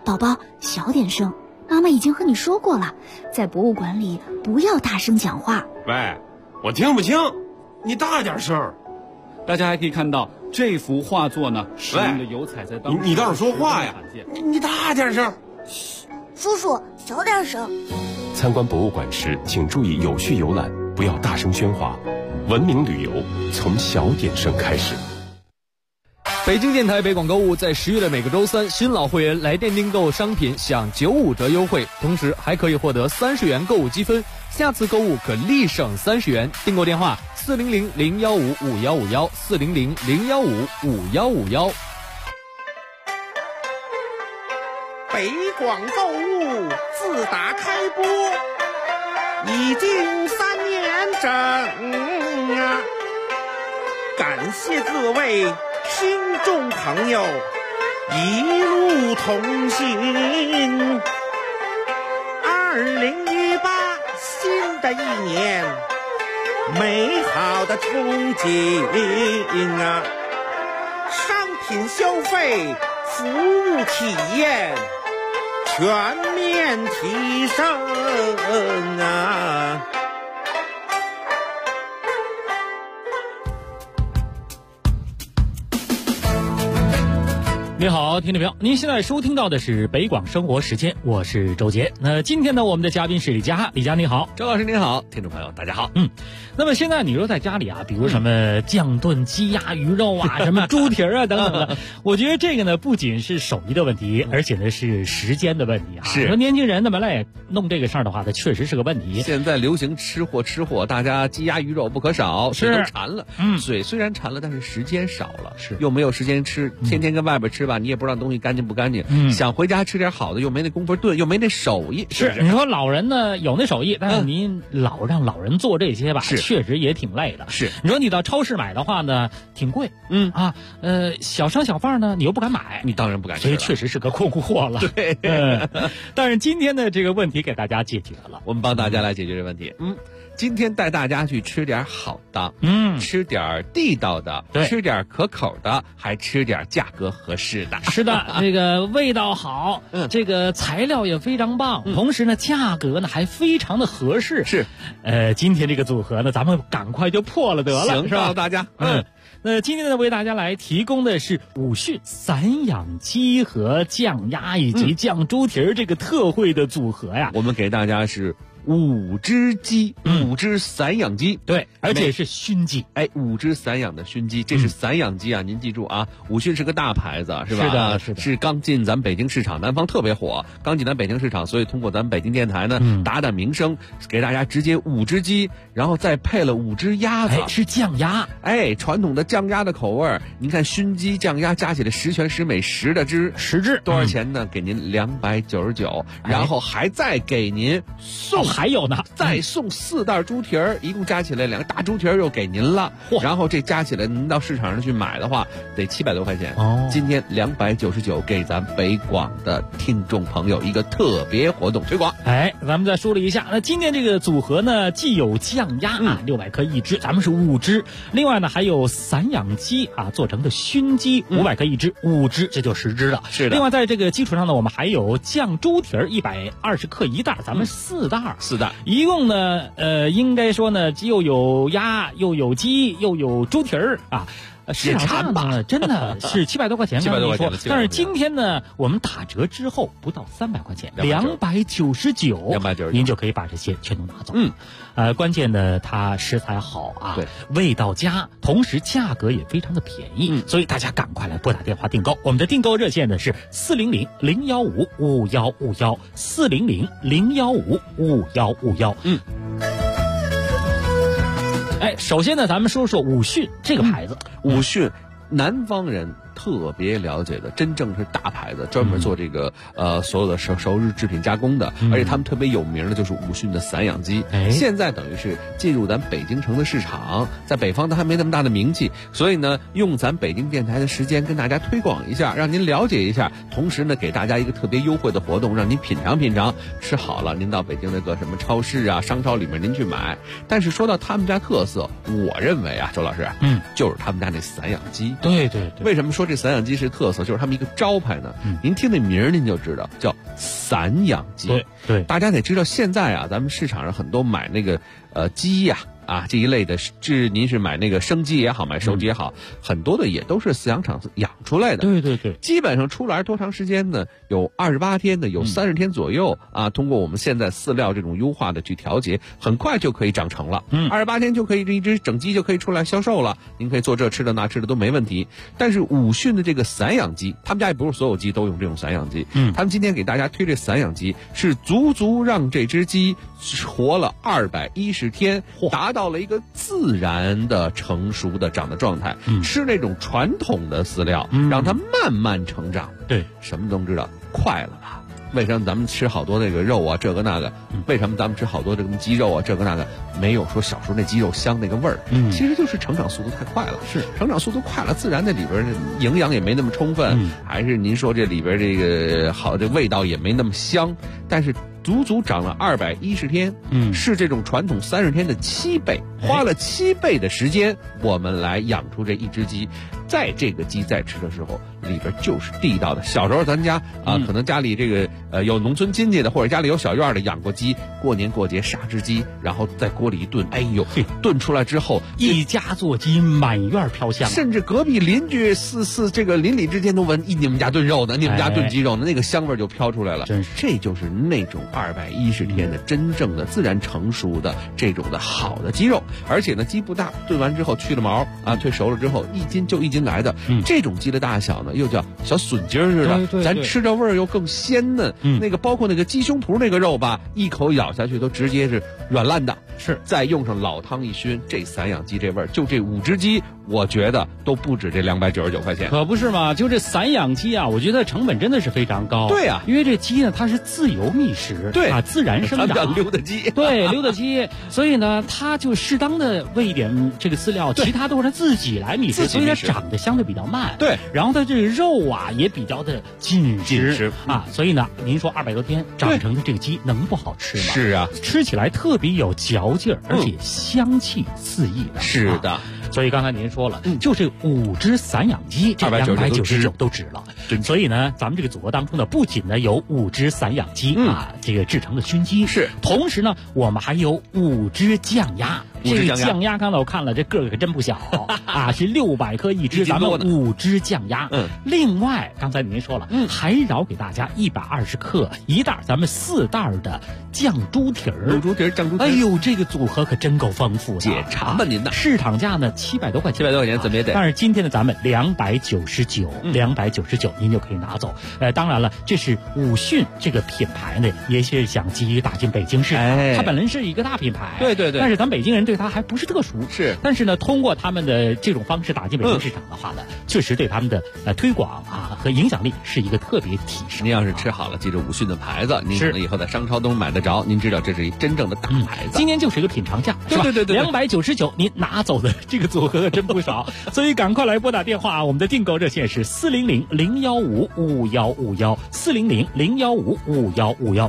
宝宝，小点声，妈妈已经和你说过了，在博物馆里不要大声讲话。 喂，我听不清，你大点声。 大家还可以看到这幅画作呢，使用的油彩在当时你倒是说话呀！你大点声。 嘘，叔叔小点声。 参观博物馆时，请注意有序游览，不要大声喧哗。文明旅游从小点声开始。 北京电台北广购物在10月的每个周三，新老会员来电订购商品享95折优惠，同时还可以获得30元购物积分，下次购物可立省30元。订购电话400-015-5151，400-015-5151。 北广购物自打开播已经3年整啊，感谢各位听众朋友一路同行。2018新的一年，美好的憧憬啊，商品消费、服务体验全面提升啊！ 你好，听众朋友，您现在收听到的是北广生活时间，我是周杰。那今天呢，我们的嘉宾是李佳，李佳你好， 周老师您好，听众朋友大家好。 那么现在你说在家里啊，比如什么酱炖鸡鸭鱼肉啊，什么猪蹄啊等等的，我觉得这个呢不仅是手艺的问题，而且呢是时间的问题啊。 是， 说年轻人呢本来也弄这个事儿的话，它确实是个问题。 现在流行吃货，大家鸡鸭鱼肉不可少，嘴都馋了。嘴虽然馋了，但是时间少了， 是又没有时间吃，天天跟外边吃吧，你也不知道东西干净不干净。想回家吃点好的，又没那功夫炖，又没那手艺。 是，你说老人呢有那手艺，但是您老让老人做这些吧，确实也挺累的。 是， 你说你到超市买的话呢，挺贵。小商小贩呢，你又不敢买， 你当然不敢吃， 所以确实是个困货了。 对， 但是今天的这个问题给大家解决了， 我们帮大家来解决这个问题。今天带大家去吃点好的，吃点地道的，吃点可口的，还吃点价格合适的。 是的，这个味道好，这个材料也非常棒，同时呢，价格呢还非常的合适。 是， 今天这个组合呢，咱们赶快就破了得了， 行， 是吧？ 大家， 那今天呢，为大家来提供的是武训散养鸡和酱鸭以及酱猪蹄儿这个特惠的组合呀。 我们给大家是5只鸡，5只散养鸡， 对，而且是熏鸡 ，5只散养的熏鸡，这是散养鸡啊，您记住啊，武训是个大牌子，是吧？ 是的，是的， 是刚进咱北京市场，南方特别火，刚进咱北京市场，所以通过咱北京电台呢，打打名声，给大家直接5只鸡，然后再配了5只鸭子， 是酱鸭， 传统的酱鸭的口味，您看熏鸡、酱鸭加起来10全10美10的只 ，10只多少钱呢？给您299，然后还再给您送。 还有呢， 再送4袋猪蹄儿，一共加起来2个大猪蹄儿又给您了。然后这加起来，您到市场上去买的话，得700多块钱。今天299给咱北广的听众朋友一个特别活动推广。 咱们再说了一下，那今天这个组合呢，既有酱鸭600克1只，咱们是5只；另外呢，还有散养鸡做成的熏鸡500克1只，5只，这就10只了。 是的。 另外在这个基础上呢，我们还有酱猪蹄儿120克1袋，咱们4袋。一共呢，应该说呢，又有鸭，又有鸡，又有猪蹄儿啊。市场上呢，真的是700多块钱 ，700多块钱。 但是今天呢，我们打折之后不到300块钱，299，您就可以把这些全都拿走。关键呢，它食材好啊， 对， 味道佳，同时价格也非常的便宜，所以大家赶快来拨打电话订购。我们的订购热线呢是400-015-5151，400-015-5151。首先呢，咱们说说武训这个牌子。 武训，南方人特别了解的，真正是大牌子，专门做这个所有的熟日制品加工的，而且他们特别有名的就是武训的散养鸡。现在等于是进入咱北京城的市场，在北方它还没那么大的名气，所以呢，用咱北京电台的时间跟大家推广一下，让您了解一下，同时呢，给大家一个特别优惠的活动，让您品尝品尝。吃好了，您到北京那个什么超市啊、商超里面您去买。但是说到他们家特色，我认为啊，周老师，就是他们家那散养鸡。 对对对。 为什么说说这散养鸡是特色，就是他们一个招牌呢。您听这名儿您就知道，叫散养鸡。 对， 大家得知道，现在啊，咱们市场上很多买那个鸡呀。这一类的，您是买那个生鸡也好，买熟鸡也好，很多的也都是饲养场养出来的。 对， 基本上出来多长时间呢？有28天的，有30天左右啊。通过我们现在饲料这种优化的去调节，很快就可以长成了。28天就可以这一只整鸡就可以出来销售了。您可以做这吃的那吃的都没问题。但是武训的这个散养鸡，他们家也不是所有鸡都用这种散养鸡。他们今天给大家推这散养鸡，是足足让这只鸡活了210天，达到了一个自然的成熟的长的状态。吃那种传统的饲料，让它慢慢成长。 对， 什么都知道，快了吧？为什么咱们吃好多那个肉啊，这个那个？为什么咱们吃好多这个鸡肉啊，这个那个？没有说小时候那鸡肉香那个味儿。其实就是成长速度太快了。是，成长速度快了，自然那里边营养也没那么充分，还是您说这里边这个好，这味道也没那么香。但是足足长了210天，是这种传统30天的7倍，花了7倍的时间，我们来养出这一只鸡。在这个鸡在吃的时候，里边就是地道的。小时候咱家可能家里这个有农村亲戚的，或者家里有小院的养过鸡，过年过节杀只鸡，然后在锅里一炖，哎呦，炖出来之后， 一家做鸡，满院飘香， 甚至隔壁邻居这个邻里之间都闻，你们家炖肉呢，你们家炖鸡肉呢，那个香味就飘出来了。真是，这就是那种210天的真正的自然成熟的这种的好的鸡肉。而且呢，鸡不大，炖完之后去了毛退熟了之后，1斤就1斤来的。这种鸡的大小呢，又叫小笋筋似的，对，咱吃着味儿又更鲜嫩。那个包括那个鸡胸脯那个肉吧，一口咬下去都直接是软烂的。是，再用上老汤一熏，这散养鸡这味儿，就这5只鸡，我觉得都不止这299块钱。 可不是嘛，就这散养鸡啊，我觉得成本真的是非常高。 对啊， 因为这鸡呢，它是自由觅食， 对啊，自然生长， 溜达鸡， 对，溜达鸡，所以呢，它就适当的喂一点这个饲料，其他都是它自己来觅食，所以它长得相对比较慢。 对， 然后它这个肉啊也比较的紧实啊，所以呢，您说200多天长成的这个鸡能不好吃吗？ 是啊， 吃起来特别有嚼劲儿，而且香气四溢的。 是的。 所以刚才您说了，就这5只散养鸡，这299都值了。所以呢，咱们这个组合当中呢，不仅呢有5只散养鸡这个制成的熏鸡，是，同时呢，我们还有5只酱鸭。这个酱鸭刚才我看了，这个儿可真不小啊，是600克一只，咱们5只酱鸭。另外刚才您说了，还饶给大家120克1袋，咱们4袋的酱猪蹄儿。 卤猪蹄儿、酱猪蹄儿。 哎呦，这个组合可真够丰富的。 解馋吧您的。 市场价呢700多块钱， 怎么也得。 但是今天呢，咱们299，299您就可以拿走。当然了，这是武训这个品牌呢，也是想急于打进北京市场。它本来是一个大品牌， 对， 但是咱北京人对它还不是特熟。是，但是呢，通过他们的这种方式打进北京市场的话呢，确实对他们的推广和影响力是一个特别提升。 您要是吃好了，记着武训的牌子，您可能以后在商超都买得着。您知道这是一真正的大牌子。 今天就是一个品尝价，是吧？对，299，您拿走的这个组合真不少，所以赶快来拨打电话，我们的订购热线是400-015-5151，400-015-5151。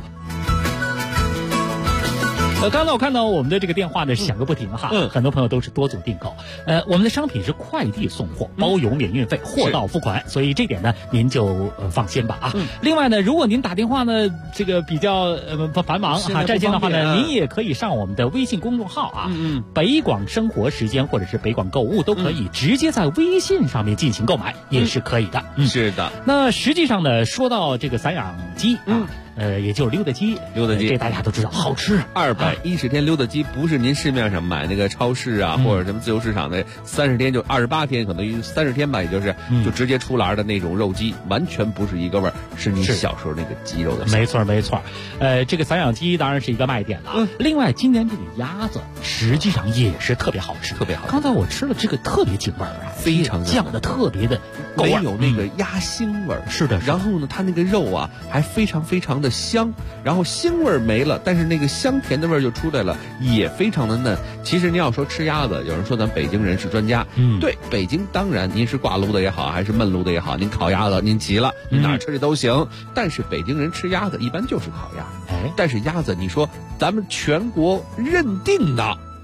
刚才我看到我们的这个电话呢响个不停哈，很多朋友都是多组订购。我们的商品是快递送货，包邮免运费，货到付款，所以这点呢您就放心吧啊。另外呢，如果您打电话呢这个比较繁忙哈占线的话呢，您也可以上我们的微信公众号啊，北广生活时间或者是北广购物都可以直接在微信上面进行购买，也是可以的。 是的。 那实际上呢，说到这个散养鸡也就是溜达鸡，这大家都知道好吃。 210天溜达鸡不是您市面上买那个超市啊，或者什么自由市场的30天就28天，可能30天吧，也就是就直接出栏的那种肉鸡，完全不是一个味儿，是你小时候那个鸡肉的。 没错。这个散养鸡当然是一个卖点了。另外，今年这个鸭子实际上也是特别好吃，刚才我吃了这个特别紧味儿啊， 非常酱的特别的没有那个鸭腥味儿。 是的。 然后呢，它那个肉啊还非常的香，然后腥味没了，但是那个香甜的味就出来了，也非常的嫩。其实您要说吃鸭子，有人说咱北京人是专家，对，北京当然您是挂炉的也好，还是焖炉的也好，您烤鸭子您齐了，您哪儿吃的都行。但是北京人吃鸭子一般就是烤鸭。但是鸭子，你说咱们全国认定的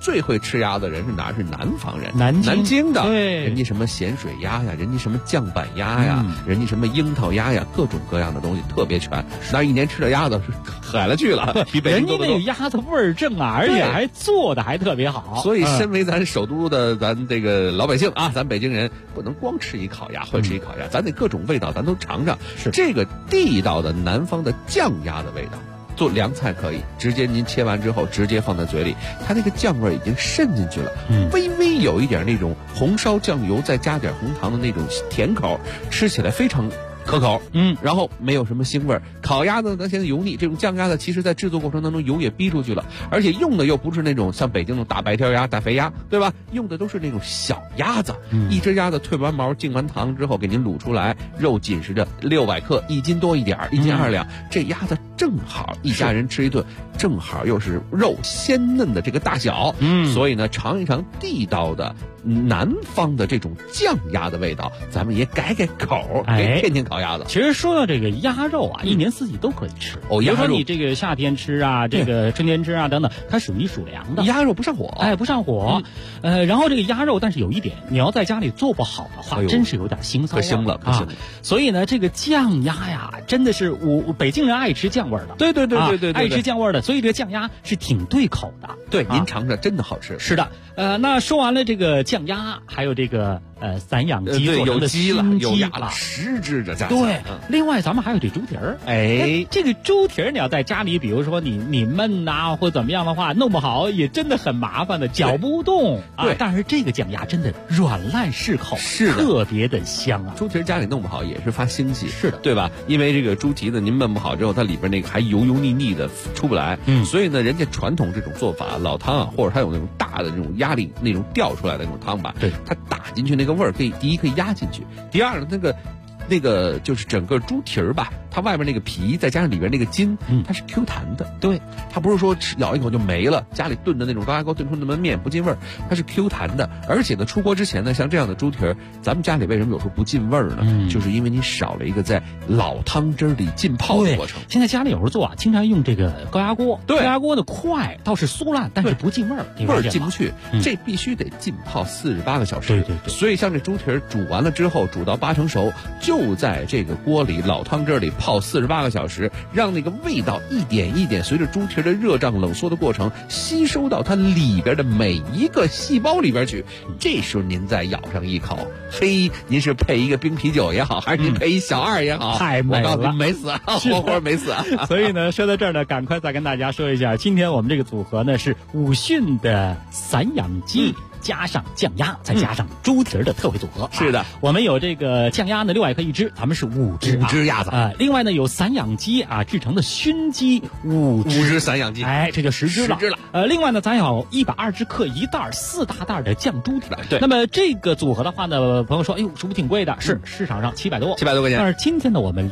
最会吃鸭的人是哪？是南方人， 南京的。 对， 人家什么咸水鸭呀，人家什么酱板鸭呀，人家什么樱桃鸭呀，各种各样的东西特别全。那一年吃的鸭子是海了去了，比北京多得多。 人家那个鸭子味儿正啊，而且还做的还特别好。 所以，身为咱首都的咱这个老百姓啊，咱北京人不能光吃一烤鸭，会吃一烤鸭，咱得各种味道咱都尝尝。 是这个地道的南方的酱鸭的味道。做凉菜可以直接您切完之后直接放在嘴里，它那个酱味已经渗进去了，微微有一点那种红烧酱油再加点红糖的那种甜口，吃起来非常可口，然后没有什么腥味儿。烤鸭子呢，现在油腻，这种酱鸭子其实在制作过程当中油也逼出去了，而且用的又不是那种像北京那种大白条鸭、大肥鸭，对吧？用的都是那种小鸭子，一只鸭子退完毛、进完糖之后给您卤出来，肉紧实着600克，1斤多一点，1斤2两，这鸭子正好一家人吃一顿，正好又是肉鲜嫩的这个大小，所以呢，尝一尝地道的南方的这种酱鸭的味道，咱们也改口，天天烤鸭子。 其实说到这个鸭肉啊，一年四季都可以吃。比如说你这个夏天吃啊，这个春天吃啊等等，它属于属凉的。 鸭肉不上火， 不上火。然后这个鸭肉，但是有一点，你要在家里做不好的话，真是有点腥臊。 可腥了，可腥了。 所以呢，这个酱鸭呀，真的是北京人爱吃酱味的。 对， 爱吃酱味的，所以这个酱鸭是挺对口的。 对，您尝尝，真的好吃。 是的，那说完了这个酱鸭，还有这个散养鸡做成的鸡了，有鸭了 ，10只的家。 对，另外咱们还有这猪蹄儿。这个猪蹄儿你要在家里，比如说你焖呐，或怎么样的话，弄不好也真的很麻烦的，搅不动啊。但是这个酱鸭真的软烂适口， 是的， 特别的香啊。 猪蹄儿家里弄不好也是发腥气， 是的， 对吧？因为这个猪蹄子您焖不好之后，它里边那个还油腻的出不来，所以呢，人家传统这种做法，老汤啊，或者它有那种大的那种压力那种吊出来的那种汤吧， 对， 它打进去那个味儿可以，第一可以压进去，第二呢，那个就是整个猪蹄儿吧，它外面那个皮再加上里边那个筋，它是 Q 弹的。 对， 它不是说咬一口就没了，家里炖的那种高压锅炖出那么面不进味儿，它是 Q 弹的。而且呢，出锅之前呢，像这样的猪蹄儿，咱们家里为什么有时候不进味儿呢？就是因为你少了一个在老汤汁里浸泡的过程。 现在家里有时候做啊，经常用这个高压锅， 对， 高压锅的快倒是酥烂，但是不进味儿， 味儿进不去，这必须得浸泡48个小时。 对。 所以像这猪蹄儿煮完了之后，煮到8成熟，就在这个锅里老汤汁里泡48个小时，让那个味道一点一点随着猪蹄的热胀冷缩的过程吸收到它里边的每一个细胞里边去。这时候您再咬上一口，嘿，您是配一个冰啤酒也好，还是您配一小二也好， 太美了， 我告诉你没死，活活没死。 所以呢，说到这儿呢，赶快再跟大家说一下，今天我们这个组合呢是武训的散养鸡。加上酱鸭，再加上猪蹄儿的特惠组合。 是的， 我们有这个酱鸭呢，600克一只，咱们是5只鸭子另外呢，有散养鸡啊制成的熏鸡5只散养鸡， 这就10只了。另外呢，咱有120克一袋4大袋的酱猪蹄。 对， 那么这个组合的话呢，朋友说，哎呦，是不是挺贵的？是，市场上700多块钱。 但是今天呢，我们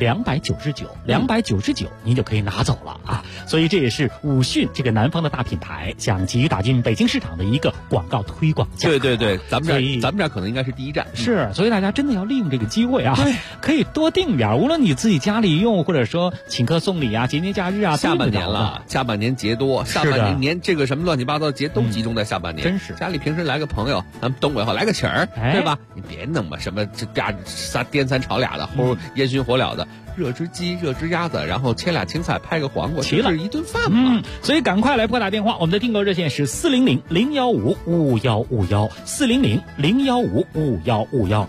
299，299您就可以拿走了啊。所以这也是武训这个南方的大品牌想急于打进北京市场的一个广告推广。 对，咱们这儿可能应该是第一站。 是，所以大家真的要利用这个机会啊，可以多订点，无论你自己家里用，或者说请客送礼啊，节节假日啊， 下半年了，下半年节多，下半年这个什么乱七八糟的节都集中在下半年。 真是， 家里平时来个朋友，咱们东北话来个请儿，对吧？你别弄吧，什么这颠三炒俩的，或者烟熏火燎的。热只鸡，热只鸭子，然后切俩青菜，拍个黄瓜， 齐了一顿饭嘛。 所以赶快来拨打电话，我们的订购热线是400-015-5151，400-015-5151。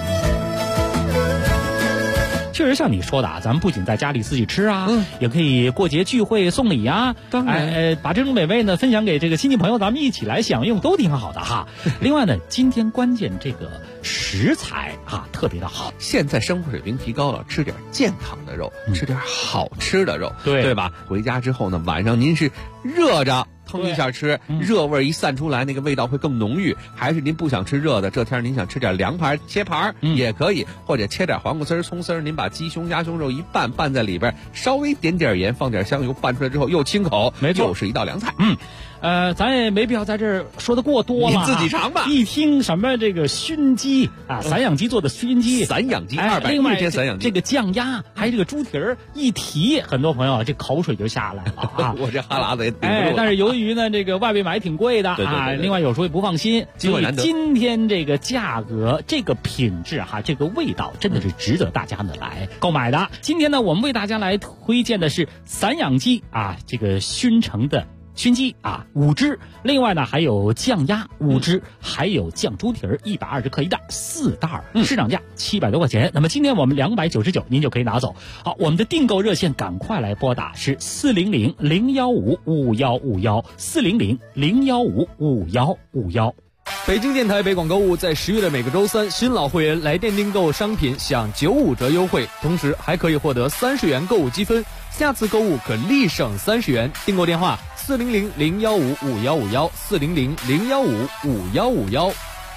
确实像你说的啊，咱们不仅在家里自己吃啊，也可以过节聚会送礼啊， 当然， 把这种美味呢分享给这个亲戚朋友，咱们一起来享用，都挺好的哈。另外呢，今天关键这个食材啊特别的好， 现在生活水平提高了，吃点健康的肉，吃点好吃的肉， 对吧？回家之后呢，晚上您是热着腾一下吃，热味一散出来，那个味道会更浓郁。还是您不想吃热的，这天您想吃点凉盘，切盘也可以，或者切点黄瓜丝、葱丝，您把鸡胸、鸭胸肉一拌在里边，稍微点点盐，放点香油，拌出来之后又清口， 没错， 又是一道凉菜。 咱也没必要在这儿说的过多了， 你自己尝吧。 一听什么这个熏鸡啊，散养鸡做的熏鸡， 散养鸡另外天散养鸡， 这个酱鸭，还有这个猪蹄儿，一提很多朋友这口水就下来了啊。 我这哈喇子也顶不住。 但是由于呢，这个外边买挺贵的啊， 另外有时候也不放心，所以今天这个价格、这个品质哈、这个味道，真的是值得大家呢来购买的。今天呢，我们为大家来推荐的是散养鸡啊，这个熏成的熏鸡啊5只，另外呢还有酱鸭5只，还有酱猪蹄儿120克一袋4袋，市场价700多块钱。那么今天我们299，您就可以拿走。好，我们的订购热线赶快来拨打是400-015-5151，400-015-5151。 北京电台北广购物在10月的每个周三，新老会员来电订购商品享95折优惠，同时还可以获得30元购物积分，下次购物可立省30元。订购电话400-015-5151，400-015-5151。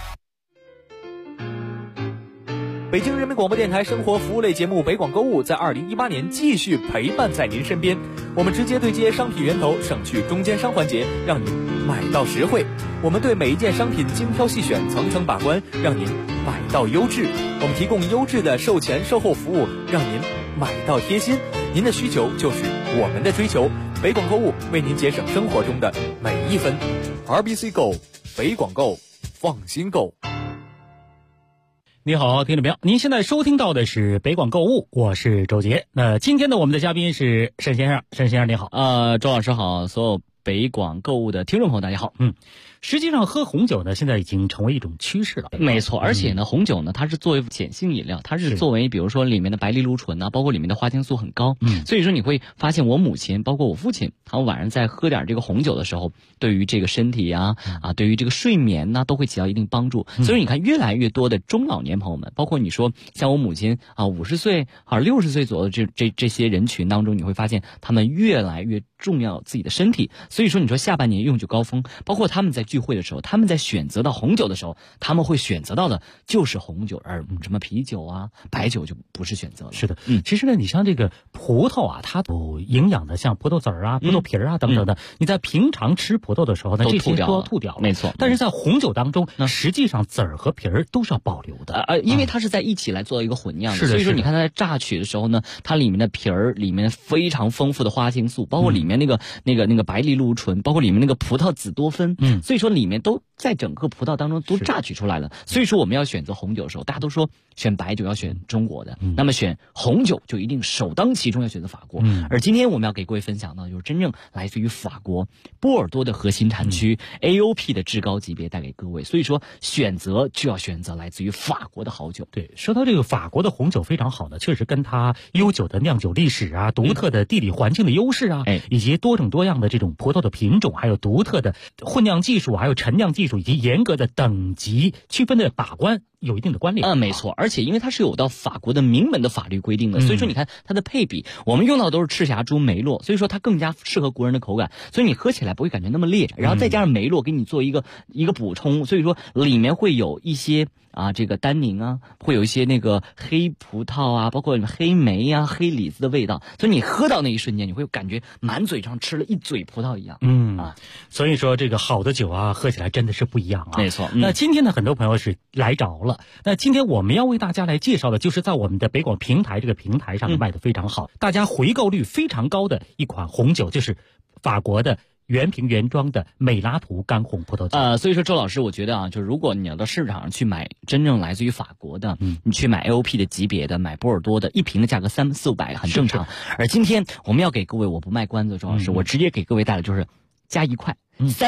北京人民广播电台生活服务类节目北广购物在2018年继续陪伴在您身边，我们直接对接商品源头，省去中间商环节，让您买到实惠。我们对每一件商品精挑细选，层层把关，让您买到优质。我们提供优质的售前售后服务，让您买到贴心。您的需求就是我们的追求，北广购物为您节省生活中的每一分。RBC Go， 北广购，放心购。 你好，听众朋友，您现在收听到的是北广购物，我是周杰。那今天呢，我们的嘉宾是沈先生，沈先生你好。 周老师好，所有北广购物的听众朋友大家好。 实际上喝红酒呢，现在已经成为一种趋势了。 没错，而且呢，红酒呢，它是作为碱性饮料，它是作为比如说里面的白藜芦醇啊，包括里面的花青素很高。所以说你会发现我母亲，包括我父亲，他们晚上在喝点这个红酒的时候，对于这个身体对于这个睡眠呢，都会起到一定帮助。所以你看，越来越多的中老年朋友们，包括你说像我母亲50岁60岁左右的这些人群当中，你会发现他们越来越重要自己的身体。所以说你说下半年用酒高峰，包括他们在聚会的时候，他们在选择到红酒的时候，他们会选择到的就是红酒，而什么啤酒白酒就不是选择了。 是的，其实呢，你像这个葡萄它有营养的，像葡萄籽儿葡萄皮儿等等的，你在平常吃葡萄的时候呢，这些都要吐掉了。 没错， 但是在红酒当中，实际上籽儿和皮儿都是要保留的。 因为它是在一起来做一个混酿的，所以说你看它在榨取的时候呢，它里面的皮儿里面非常丰富的花青素，包括里面那个白藜芦醇，包括里面那个葡萄籽多酚，所以说里面都在整个葡萄当中都榨取出来了。所以说我们要选择红酒的时候，大家都说选白酒要选中国的，那么选红酒就一定首当其冲要选择法国。而今天我们要给各位分享的就是真正来自于法国波尔多的核心产区 AOP 的至高级别带给各位。所以说选择就要选择来自于法国的好酒。 对，说到这个法国的红酒非常好的，确实跟它悠久的酿酒历史独特的地理环境的优势以及多种多样的这种葡萄的品种，还有独特的混酿技术，还有陈酿技术，以及严格的等级区分的把关有一定的关联。 没错，而且因为它是有到法国的明文的法律规定的，所以说你看它的配比，我们用到的都是赤霞珠梅洛，所以说它更加适合国人的口感，所以你喝起来不会感觉那么烈，然后再加上梅洛给你做一个补充，所以说里面会有一些这个单宁会有一些那个黑葡萄包括黑莓黑李子的味道，所以你喝到那一瞬间，你会感觉满嘴上吃了一嘴葡萄一样。 所以说这个好的酒喝起来真的是不一样没错。 那今天呢，很多朋友是来着了。那今天我们要为大家来介绍的，就是在我们的北广平台这个平台上卖的非常好，大家回购率非常高的一款红酒，就是法国的原瓶原装的美拉图干红葡萄酒。 所以说周老师，我觉得就如果你要到市场上去买真正来自于法国的，你去买 AOP 的级别的，买波尔多的，一瓶的价格300-400很正常。而今天我们要给各位，我不卖关子，周老师，我直接给各位带来就是加1块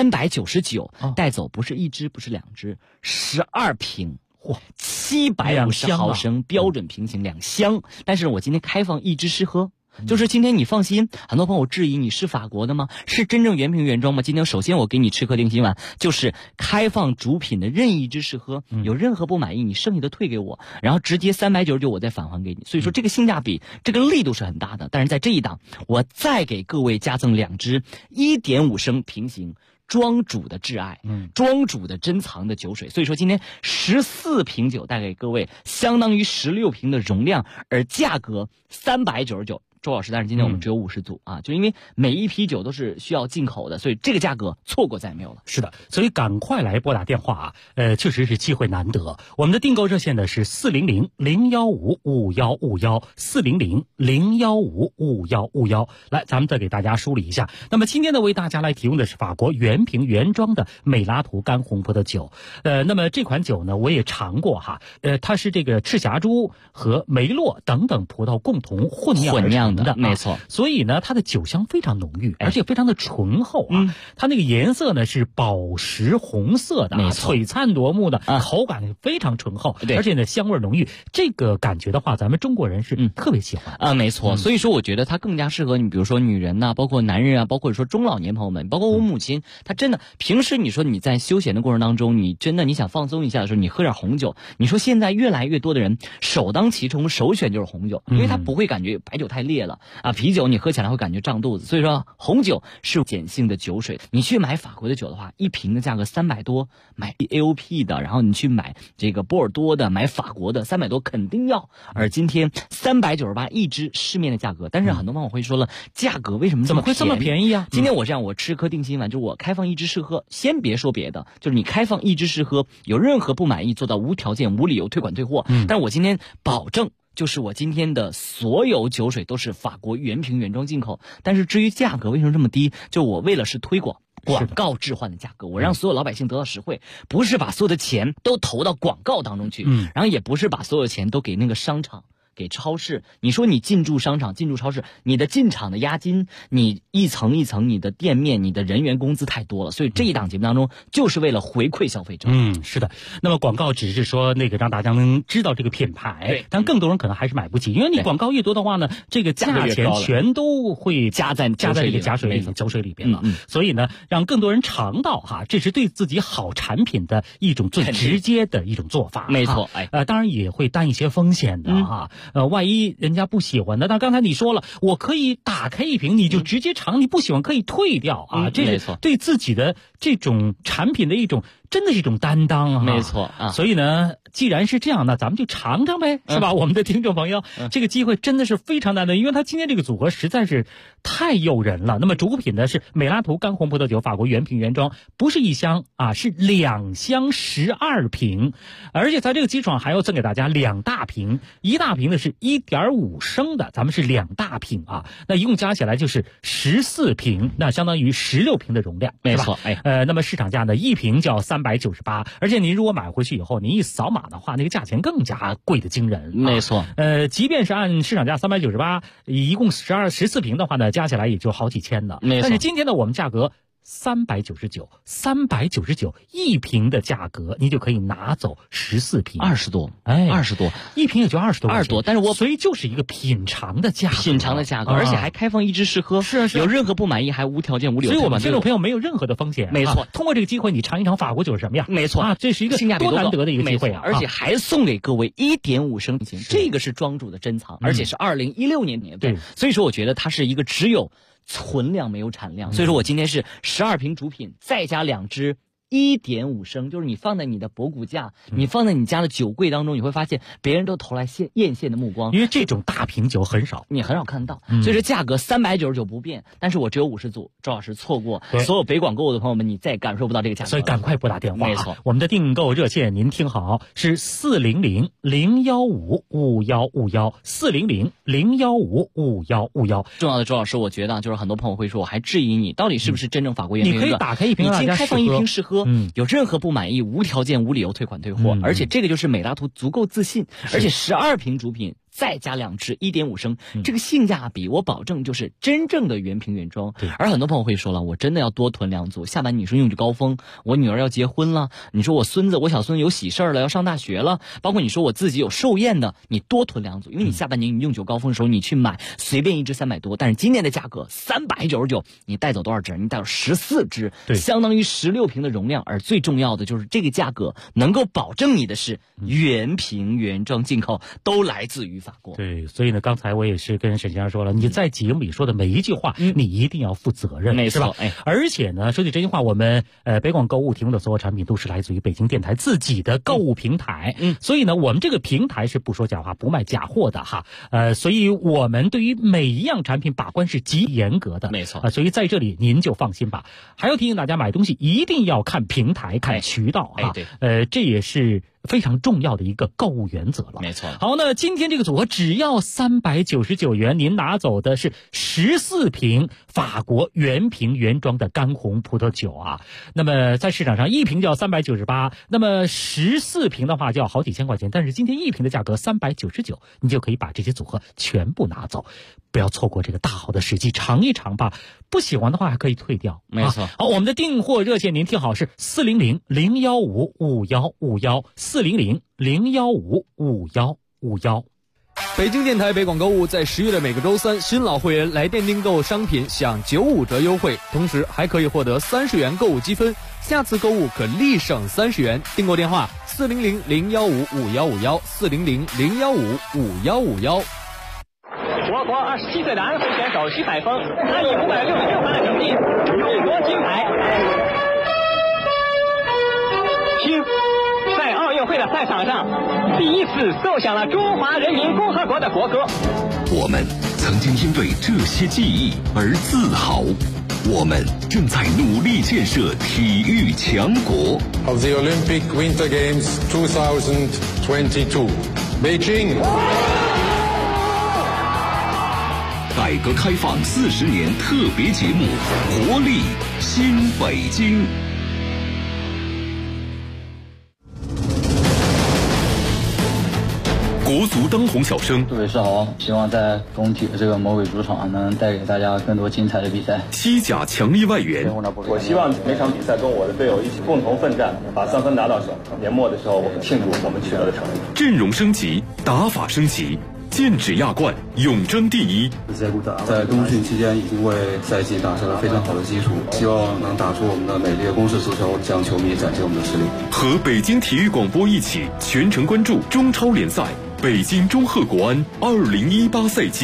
，399，带走不是1支，不是2支，12瓶。750毫升标准瓶型2箱，但是我今天开放1支试喝。就是今天你放心，很多朋友质疑你是法国的吗？是真正原瓶原装吗？今天首先我给你吃颗定心丸，就是开放主品的任意一支试喝，有任何不满意你剩下的退给我，然后直接399我再返还给你。所以说这个性价比这个力度是很大的，但是在这一档我再给各位加赠2支1.5升瓶型庄主的挚爱，庄主的珍藏的酒水。所以说今天14瓶酒带给各位，相当于16瓶的容量，而价格399， 周老师，但是今天我们只有50组啊，就因为每一批酒都是需要进口的，所以这个价格错过再也没有了。 是的，所以赶快来拨打电话啊！确实是机会难得。我们的订购热线呢是400-015-5151，400-015-5151。来，咱们再给大家梳理一下。那么今天呢，为大家来提供的是法国原瓶原装的美拉图干红葡萄酒。那么这款酒呢，我也尝过哈。它是这个赤霞珠和梅洛等等葡萄共同混酿的， 没错。 所以呢，它的酒香非常浓郁，而且非常的醇厚啊。它那个颜色呢是宝石红色的，璀璨夺目的，口感非常醇厚，而且呢香味浓郁。这个感觉的话，咱们中国人是特别喜欢啊，没错。所以说，我觉得它更加适合你，比如说女人呐，包括男人啊，包括说中老年朋友们，包括我母亲，她真的平时你说你在休闲的过程当中，你真的你想放松一下的时候，你喝点红酒。你说现在越来越多的人首当其冲首选就是红酒，因为它不会感觉白酒太烈了啊，啤酒你喝起来会感觉胀肚子，所以说红酒是碱性的酒水。你去买法国的酒的话，一瓶的价格300多，买 AOP 的，然后你去买这个波尔多的，买法国的300多肯定要。而今天398一支市面的价格，但是很多朋友会说了，价格为什么怎么会这么便宜啊？ 今天我这样，我吃颗定心丸，就是我开放一支试喝，先别说别的，就是你开放一支试喝，有任何不满意做到无条件无理由退款退货。但我今天保证。就是我今天的所有酒水都是法国原瓶原装进口，但是至于价格为什么这么低，就我为了是推广广告置换的价格，我让所有老百姓得到实惠，不是把所有的钱都投到广告当中去，然后也不是把所有的钱都给那个商场。给超市，你说你进驻商场、进驻超市，你的进场的押金，你一层一层，你的店面、你的人员工资太多了，所以这一档节目当中就是为了回馈消费者。 是的。那么广告只是说那个让大家能知道这个品牌，但更多人可能还是买不起，因为你广告越多的话呢，这个价钱全都会加在这个酒水里边了。所以呢，让更多人尝到哈，这是对自己好产品的一种最直接的一种做法。 没错， 当然也会担一些风险的哈。万一人家不喜欢的，那刚才你说了，我可以打开一瓶，你就直接尝，你不喜欢可以退掉啊。这是对自己的这种产品的一种，真的是一种担当啊。 没错啊。 所以呢，既然是这样，那咱们就尝尝呗，是吧？我们的听众朋友，这个机会真的是非常难得，因为他今天这个组合实在是太诱人了。那么主品呢是美拉图干红葡萄酒，法国原瓶原装，不是1箱啊，是2箱12瓶，而且在这个基础上还要赠给大家2大瓶，一大瓶呢是1.5升的，咱们是2大瓶啊，那一共加起来就是14瓶，那相当于16瓶的容量， 没错。 那么市场价呢，一瓶就要398，而且您如果买回去以后，您一扫码的话，那个价钱更加贵的惊人。 没错。 即便是按市场价398，一共14瓶的话呢，加起来也就好几千的。 没错。 但是今天呢，我们价格399一瓶的价格，你就可以拿走14瓶 ，20多，20多， 一瓶也就20多， 但是所以就是一个品尝的价格， 而且还开放一支试喝， 是有任何不满意还无条件无理由。 所以我们听众朋友没有任何的风险， 没错。 通过这个机会，你尝一尝法国酒是什么样， 没错啊，这是一个多难得的一个机会啊， 而且还送给各位1.5升瓶，这个是庄主的珍藏，而且是2016年年份，所以说我觉得它是一个只有存量没有产量，所以说我今天是12瓶主品，再加2支1.5升，就是你放在你的博古架，你放在你家的酒柜当中，你会发现别人都投来艳羡的目光， 因为这种大瓶酒很少， 你很少看到，所以说价格399不变，但是我只有50组，周老师错过所有北广购的朋友们，你再感受不到这个价格， 所以赶快拨打电话。 没错， 我们的订购热线您听好，是400-015-5151，400-015-5151。 重要的周老师，我觉得就是很多朋友会说，我还质疑你到底是不是真正法国原瓶， 你可以打开一瓶， 你先开放一瓶试喝，有任何不满意无条件无理由退款退货，而且这个就是美拉图足够自信，而且12瓶主品再加2支1.5升，这个性价比我保证就是真正的原瓶原装。而很多朋友会说了，我真的要多囤2组，下半年你说用酒高峰，我女儿要结婚了，你说我小孙有喜事了，要上大学了，包括你说我自己有寿宴的，你多囤2组，因为你下半年你用酒高峰的时候你去买随便一支300多，但是今年的价格399，你带走多少支？你带走14支，相当于16瓶的容量，而最重要的就是这个价格能够保证你的是原瓶原装进口，都来自于法法国。 对，所以呢，刚才我也是跟沈先生说了，你在节目里说的每一句话，你一定要负责任， 没错， 是吧？而且呢，说句真心话，我们北广购物提供的所有产品都是来自于北京电台自己的购物平台，所以呢，我们这个平台是不说假话、不卖假货的哈，所以我们对于每一样产品把关是极严格的， 没错， 所以在这里您就放心吧。还要提醒大家，买东西一定要看平台、看渠道啊， 对， 这也是非常重要的一个购物原则了。 没错。 好，那今天这个组合只要399元，您拿走的是14瓶法国原瓶原装的干红葡萄酒啊。那么在市场上一瓶就要398，那么14瓶的话就要好几千块钱，但是今天一瓶的价格399，你就可以把这些组合全部拿走，不要错过这个大好的时机，尝一尝吧。不喜欢的话还可以退掉， 没错。 好，我们的订货热线您听好是400-015-5151，400-015-5151。 北京电台北广购物在10月的每个周三，新老会员来电订购商品享95折优惠，同时还可以获得30元购物积分，下次购物可立省30元。订购电话400-015-5151，400-015-5151。 我国27岁的安徽选手徐海峰，他以566分的成绩勇夺金牌。听，在奥运会的赛场上，第一次奏响了中华人民共和国的国歌。 我们曾经因为这些记忆而自豪，我们正在努力建设体育强国。 Of the Olympic Winter Games 2022, Beijing。 改革开放40年特别节目，活力新北京。国足当红小生， 各位是好，希望在工体的这个魔鬼主场能带给大家更多精彩的比赛。 西甲强力外援， 我希望每场比赛跟我的队友一起共同奋战，把3分拿到手。年末的时候，我们庆祝我们取得的成绩。 阵容升级，打法升级。剑指亚冠，永争第一。 在冬训期间已经为赛季打下了非常好的基础，希望能打出我们的美丽的攻势足球，向球迷展现我们的实力。 和北京体育广播一起全程关注中超联赛北京中赫国安2018赛季。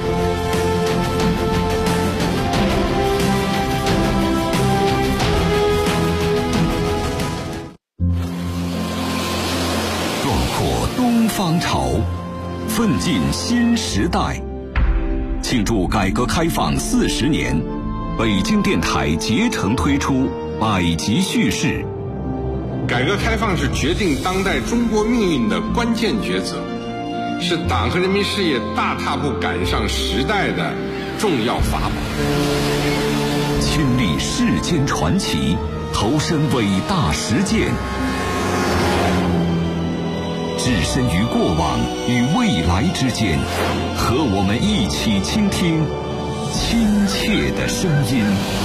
壮阔东方潮，奋进新时代，庆祝改革开放40年，北京电台竭诚推出百集叙事。 改革开放是决定当代中国命运的关键抉择，是党和人民事业大踏步赶上时代的重要法宝。 亲历世间传奇，投身伟大实践，置身于过往与未来之间，和我们一起倾听亲切的声音。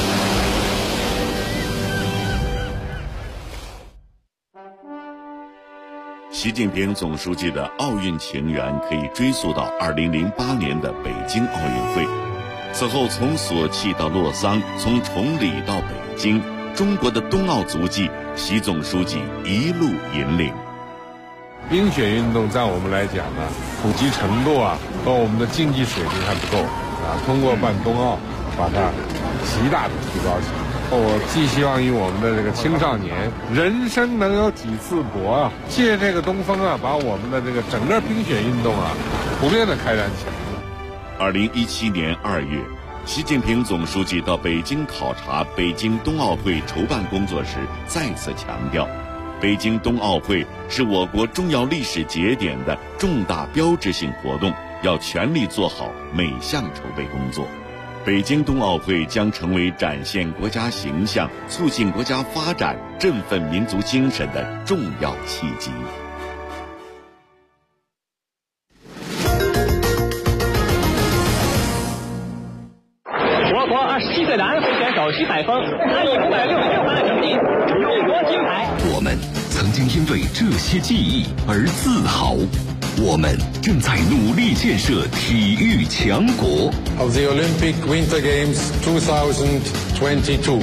习近平总书记的奥运情缘可以追溯到2008年的北京奥运会。此后从索契到洛桑，从崇礼到北京，中国的冬奥足迹，习总书记一路引领。 冰雪运动在我们来讲呢，普及程度和我们的竞技水平还不够通过办冬奥，把它极大的提高起来。我寄希望于我们的这个青少年，人生能有几次搏借这个东风把我们的这个整个冰雪运动普遍的开展起来。 2017年2月，习近平总书记到北京考察北京冬奥会筹办工作时，再次强调，北京冬奥会是我国重要历史节点的重大标志性活动，要全力做好每项筹备工作。北京冬奥会将成为展现国家形象、促进国家发展、振奋民族精神的重要契机。 我国27岁的安徽选手徐海峰，他以566分的成绩勇夺金牌。 我们曾经因为这些记忆而自豪，我们正在努力建设体育强国。 Of the Olympic Winter Games 2022.